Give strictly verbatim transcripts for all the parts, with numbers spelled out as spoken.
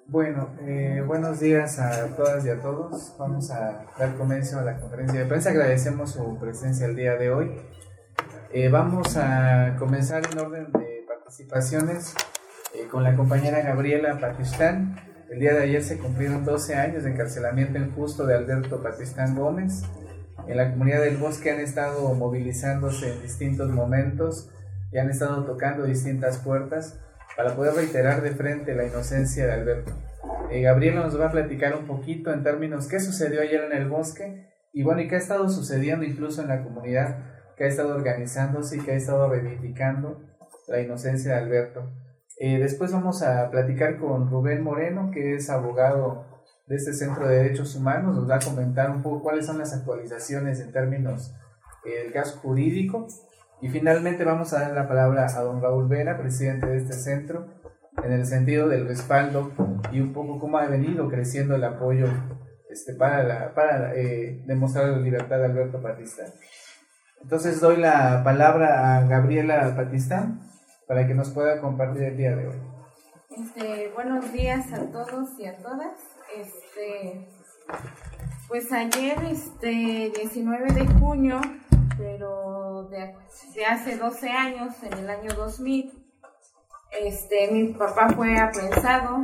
Bueno, eh, buenos días a todas y a todos. Vamos a dar comienzo a la conferencia de prensa. Agradecemos su presencia el día de hoy. Eh, vamos a comenzar en orden de participaciones eh, con la compañera Gabriela Patistán. El día de ayer se cumplieron doce años de encarcelamiento injusto de Alberto Patistán Gómez. En la comunidad del Bosque han estado movilizándose en distintos momentos y han estado tocando distintas puertas para poder reiterar de frente la inocencia de Alberto. Eh, Gabriela nos va a platicar un poquito en términos qué sucedió ayer en el Bosque y bueno, y qué ha estado sucediendo incluso en la comunidad, que ha estado organizándose y que ha estado reivindicando la inocencia de Alberto. Eh, después vamos a platicar con Rubén Moreno, que es abogado de este Centro de Derechos Humanos. Nos va a comentar un poco cuáles son las actualizaciones en términos eh, del caso jurídico. Y finalmente vamos a dar la palabra a don Raúl Vera, presidente de este centro, en el sentido del respaldo y un poco cómo ha venido creciendo el apoyo este, para, la, para eh, demostrar la libertad de Alberto Patistán. Entonces doy la palabra a Gabriela Patistán para que nos pueda compartir el día de hoy. Este, buenos días a todos y a todas. Este, pues ayer, este, diecinueve de junio, pero de, de hace doce años, en el año dos mil, este, mi papá fue apresado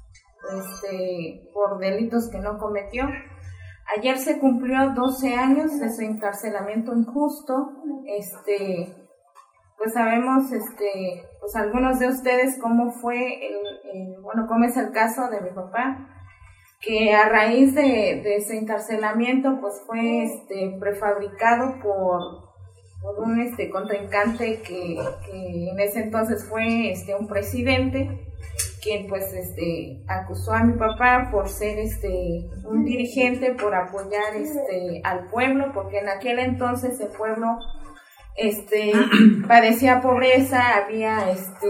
este, por delitos que no cometió. Ayer se cumplió doce años de su encarcelamiento injusto. Este, pues sabemos, este, pues algunos de ustedes cómo fue el, el bueno, cómo es el caso de mi papá, que a raíz de, de ese encarcelamiento, pues fue este, prefabricado por, por un este, contrincante que, que en ese entonces fue este, un presidente, quien pues este, acusó a mi papá por ser este, un dirigente, por apoyar este, al pueblo, porque en aquel entonces el pueblo este, padecía pobreza, había este,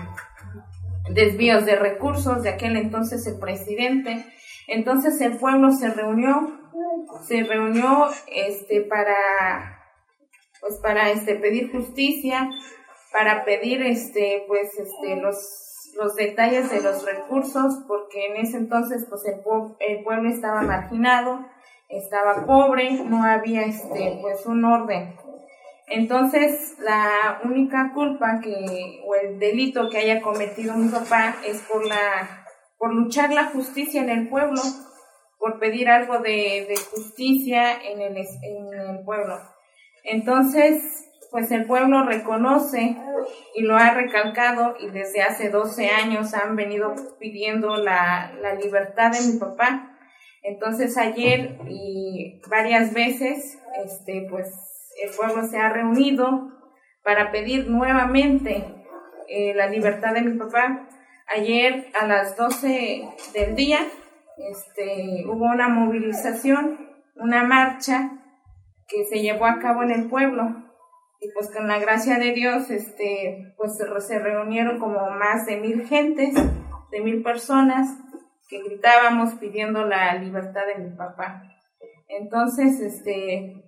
desvíos de recursos de aquel entonces el presidente. Entonces el pueblo se reunió, se reunió este para pues para este pedir justicia, para pedir este pues este los los detalles de los recursos, porque en ese entonces pues el, el pueblo estaba marginado, estaba pobre, no había este pues un orden. Entonces la única culpa que o el delito que haya cometido mi papá es por la por luchar la justicia en el pueblo, por pedir algo de, de justicia en el, en el pueblo. Entonces, pues el pueblo reconoce y lo ha recalcado, y desde hace doce años han venido pidiendo la, la libertad de mi papá. Entonces ayer y varias veces, este, pues el pueblo se ha reunido para pedir nuevamente eh, la libertad de mi papá. Ayer a las doce del día este, hubo una movilización, una marcha que se llevó a cabo en el pueblo, y pues con la gracia de Dios este, pues se, se reunieron como más de mil gentes, de mil personas que gritábamos pidiendo la libertad de mi papá. Entonces este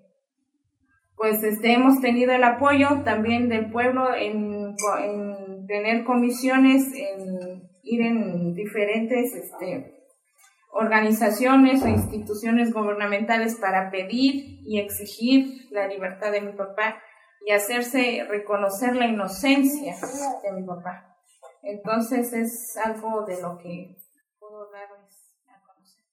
pues este hemos tenido el apoyo también del pueblo en, en tener comisiones, en ir en diferentes este, organizaciones o instituciones gubernamentales para pedir y exigir la libertad de mi papá y hacerse reconocer la inocencia de mi papá. Entonces es algo de lo que puedo darles a conocer.